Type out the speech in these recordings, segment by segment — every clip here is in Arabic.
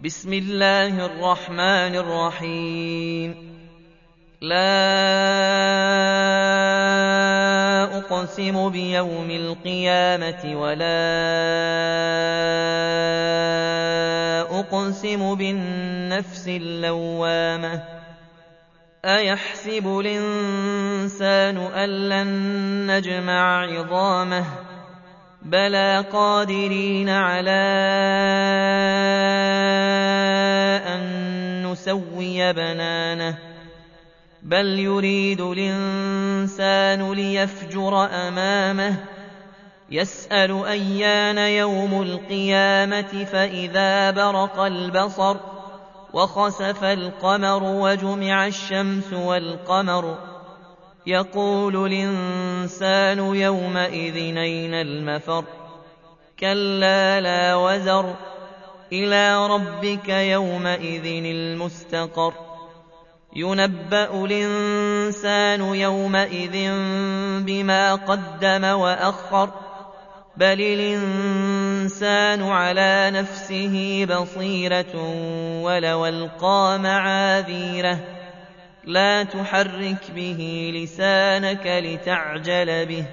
بسم الله الرحمن الرحيم. لا أقسم بيوم القيامة ولا أقسم بالنفس اللوامة أيحسب الإنسان أن لن نجمع عظامه بلى قادرين على أن نسوي بنانه بل يريد الإنسان ليفجر أمامه يسأل أيان يوم القيامة فإذا برق البصر وخسف القمر وجمع الشمس والقمر يقول الإنسان يومئذ أين المفر كلا لا وزر إلى ربك يومئذ المستقر ينبأ الإنسان يومئذ بما قدم وأخر بل الإنسان على نفسه بصيرة ولو ألقى معاذيره لا تحرك به لسانك لتعجل به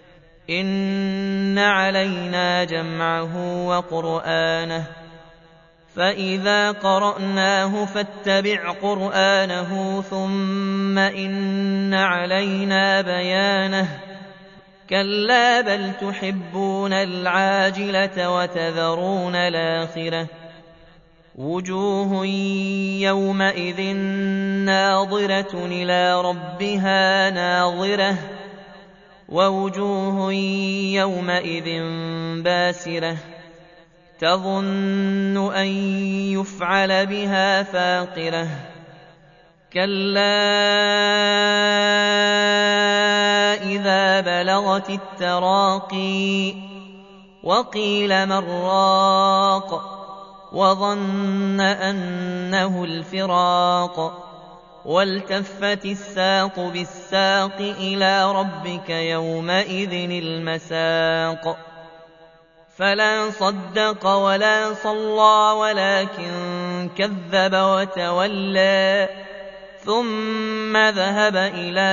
إن علينا جمعه وقرآنه فإذا قرأناه فاتبع قرآنه ثم إن علينا بيانه كلا بل تحبون العاجلة وتذرون الآخرة وجوه يومئذ ناظرة إلى ربها ناظرة ووجوه يومئذ باسرة تظن أن يفعل بها فاقرة كلا إذا بلغت التراقي وقيل من راق وظن أنه الفراق والتفت الساق بالساق إلى ربك يومئذ المساق فلا صدق ولا صلى ولكن كذب وتولى ثم ذهب إلى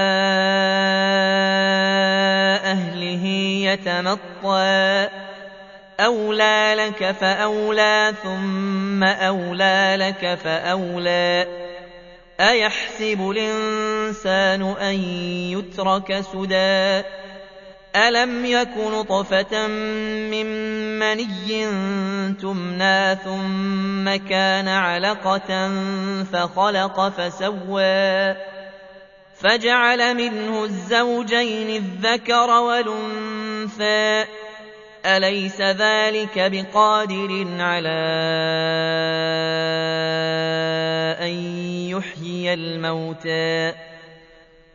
أهله يتمطى أولى لك فأولى ثم أولى لك فأولى أيحسب الإنسان أن يترك سدى ألم يك نطفة من مني تمنى ثم كان علقة فخلق فسوى فجعل منه الزوجين الذكر والأنثى أليس ذلك بقادر على أن يحيي الموتى